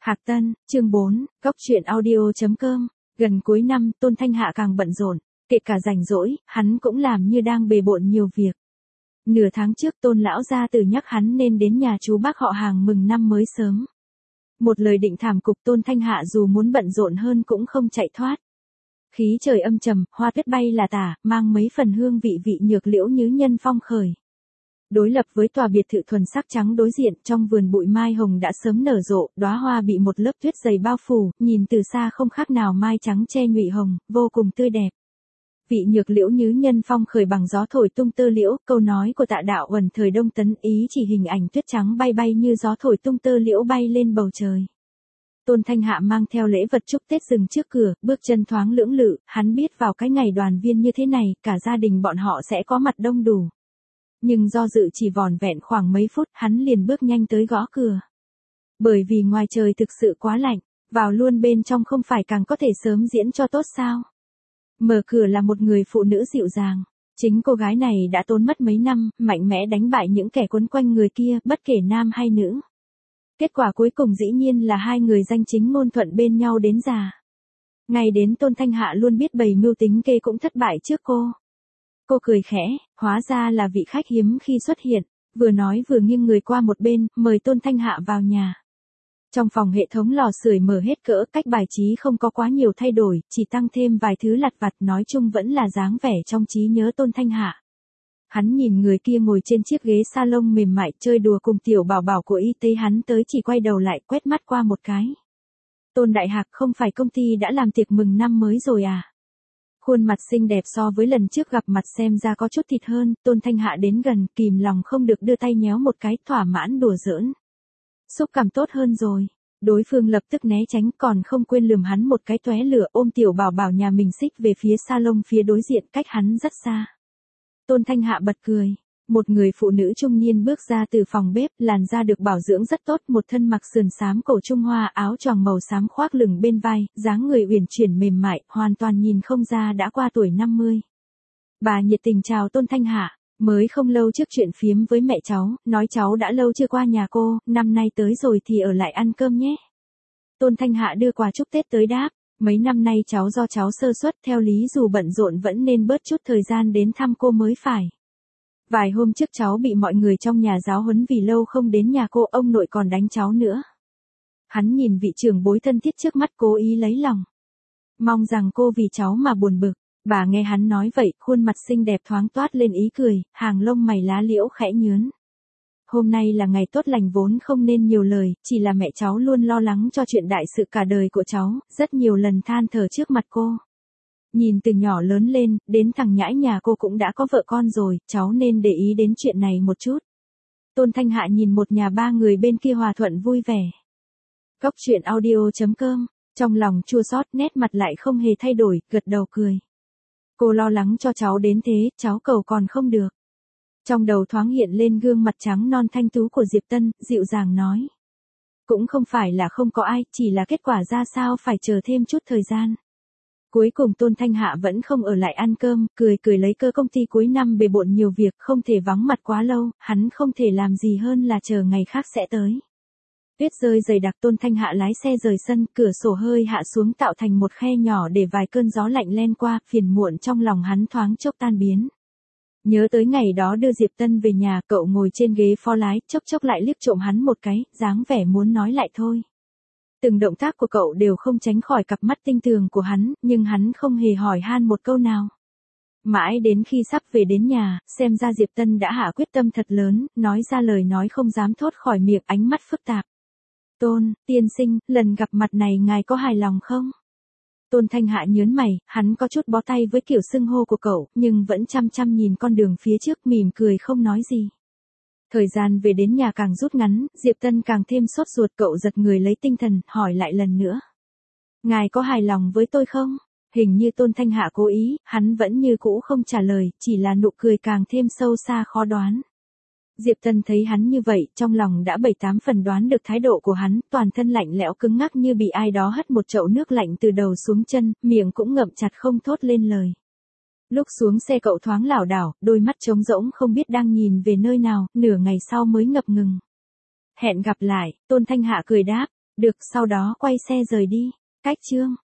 Hạc Tân, chương 4, Góc truyện audio.com. Gần cuối năm, Tôn Thanh Hạ càng bận rộn, kể cả rảnh rỗi, hắn cũng làm như đang bề bộn nhiều việc. Nửa tháng trước Tôn lão gia tử nhắc hắn nên đến nhà chú bác họ Hàng mừng năm mới sớm. Một lời định thảm cục, Tôn Thanh Hạ dù muốn bận rộn hơn cũng không chạy thoát. Khí trời âm trầm, hoa tuyết bay là tả, mang mấy phần hương vị nhược liễu như nhân phong khởi. Đối lập với tòa biệt thự thuần sắc trắng đối diện, trong vườn bụi mai hồng đã sớm nở rộ, đóa hoa bị một lớp tuyết dày bao phủ, nhìn từ xa không khác nào mai trắng che nhụy hồng, vô cùng tươi đẹp. Vị nhược liễu như nhân phong khởi bằng gió thổi tung tơ liễu, câu nói của Tạ Đạo Uẩn thời Đông Tấn ý chỉ hình ảnh tuyết trắng bay bay như gió thổi tung tơ liễu bay lên bầu trời. Tôn Thanh Hạ mang theo lễ vật chúc Tết dừng trước cửa, bước chân thoáng lưỡng lự, hắn biết vào cái ngày đoàn viên như thế này, cả gia đình bọn họ sẽ có mặt đông đủ. Nhưng do dự chỉ vỏn vẹn khoảng mấy phút, hắn liền bước nhanh tới gõ cửa. Bởi vì ngoài trời thực sự quá lạnh, vào luôn bên trong không phải càng có thể sớm diễn cho tốt sao? Mở cửa là một người phụ nữ dịu dàng. Chính cô gái này đã tốn mất mấy năm, mạnh mẽ đánh bại những kẻ quấn quanh người kia, bất kể nam hay nữ. Kết quả cuối cùng dĩ nhiên là hai người danh chính ngôn thuận bên nhau đến già. Ngày đến Tôn Thanh Hạ luôn biết bày mưu tính kê cũng thất bại trước cô. Cô cười khẽ, hóa ra là vị khách hiếm khi xuất hiện, vừa nói vừa nghiêng người qua một bên, mời Tôn Thanh Hạ vào nhà. Trong phòng hệ thống lò sưởi mở hết cỡ, cách bài trí không có quá nhiều thay đổi, chỉ tăng thêm vài thứ lặt vặt, nói chung vẫn là dáng vẻ trong trí nhớ Tôn Thanh Hạ. Hắn nhìn người kia ngồi trên chiếc ghế salon mềm mại chơi đùa cùng tiểu bảo bảo của y tế, hắn tới chỉ quay đầu lại quét mắt qua một cái. Tôn Đại Hạc, không phải công ty đã làm tiệc mừng năm mới rồi à? Khuôn mặt xinh đẹp so với lần trước gặp mặt xem ra có chút thịt hơn, Tôn Thanh Hạ đến gần, kìm lòng không được đưa tay nhéo một cái, thỏa mãn đùa giỡn. Xúc cảm tốt hơn rồi. Đối phương lập tức né tránh, còn không quên lườm hắn một cái tóe lửa, ôm tiểu bảo bảo nhà mình xích về phía salon phía đối diện, cách hắn rất xa. Tôn Thanh Hạ bật cười. Một người phụ nữ trung niên bước ra từ phòng bếp, làn da được bảo dưỡng rất tốt, một thân mặc sườn xám cổ Trung Hoa, áo choàng màu xám khoác lửng bên vai, dáng người uyển chuyển mềm mại, hoàn toàn nhìn không ra đã qua tuổi 50. Bà nhiệt tình chào Tôn Thanh Hạ, mới không lâu trước chuyện phiếm với mẹ cháu, nói cháu đã lâu chưa qua nhà cô, năm nay tới rồi thì ở lại ăn cơm nhé. Tôn Thanh Hạ đưa quà chúc Tết tới đáp, mấy năm nay cháu do cháu sơ suất, theo lý dù bận rộn vẫn nên bớt chút thời gian đến thăm cô mới phải. Vài hôm trước cháu bị mọi người trong nhà giáo huấn vì lâu không đến nhà cô, ông nội còn đánh cháu nữa. Hắn nhìn vị trưởng bối thân thiết trước mắt cố ý lấy lòng. Mong rằng cô vì cháu mà buồn bực. Bà nghe hắn nói vậy, khuôn mặt xinh đẹp thoáng toát lên ý cười, hàng lông mày lá liễu khẽ nhướn. Hôm nay là ngày tốt lành vốn không nên nhiều lời, chỉ là mẹ cháu luôn lo lắng cho chuyện đại sự cả đời của cháu, rất nhiều lần than thở trước mặt cô. Nhìn từ nhỏ lớn lên, đến thằng nhãi nhà cô cũng đã có vợ con rồi, cháu nên để ý đến chuyện này một chút. Tôn Thanh Hạ nhìn một nhà ba người bên kia hòa thuận vui vẻ. Góc truyện audio.com, trong lòng chua xót, nét mặt lại không hề thay đổi, gật đầu cười. Cô lo lắng cho cháu đến thế, cháu cầu còn không được. Trong đầu thoáng hiện lên gương mặt trắng non thanh tú của Diệp Tân, dịu dàng nói. Cũng không phải là không có ai, chỉ là kết quả ra sao phải chờ thêm chút thời gian. Cuối cùng Tôn Thanh Hạ vẫn không ở lại ăn cơm, cười lấy cơ công ty cuối năm bề bộn nhiều việc, không thể vắng mặt quá lâu, hắn không thể làm gì hơn là chờ ngày khác sẽ tới. Tuyết rơi dày đặc, Tôn Thanh Hạ lái xe rời sân, cửa sổ hơi hạ xuống tạo thành một khe nhỏ để vài cơn gió lạnh len qua, phiền muộn trong lòng hắn thoáng chốc tan biến. Nhớ tới ngày đó đưa Diệp Tân về nhà, cậu ngồi trên ghế phó lái, chốc lại liếc trộm hắn một cái, dáng vẻ muốn nói lại thôi. Từng động tác của cậu đều không tránh khỏi cặp mắt tinh tường của hắn, nhưng hắn không hề hỏi han một câu nào. Mãi đến khi sắp về đến nhà, xem ra Diệp Tân đã hạ quyết tâm thật lớn, nói ra lời nói không dám thốt khỏi miệng, ánh mắt phức tạp. Tôn, tiên sinh, lần gặp mặt này ngài có hài lòng không? Tôn Thanh Hạ nhớn mày, hắn có chút bó tay với kiểu xưng hô của cậu, nhưng vẫn chăm nhìn con đường phía trước, mỉm cười không nói gì. Thời gian về đến nhà càng rút ngắn, Diệp Tân càng thêm sốt ruột, cậu giật người lấy tinh thần, hỏi lại lần nữa. Ngài có hài lòng với tôi không? Hình như Tôn Thanh Hạ cố ý, hắn vẫn như cũ không trả lời, chỉ là nụ cười càng thêm sâu xa khó đoán. Diệp Tân thấy hắn như vậy, trong lòng đã 7-8 phần đoán được thái độ của hắn, toàn thân lạnh lẽo cứng ngắc như bị ai đó hất một chậu nước lạnh từ đầu xuống chân, miệng cũng ngậm chặt không thốt lên lời. Lúc xuống xe cậu thoáng lảo đảo, đôi mắt trống rỗng không biết đang nhìn về nơi nào, nửa ngày sau mới ngập ngừng. Hẹn gặp lại, Tôn Thanh Hạ cười đáp, Được, sau đó quay xe rời đi. Cách chương.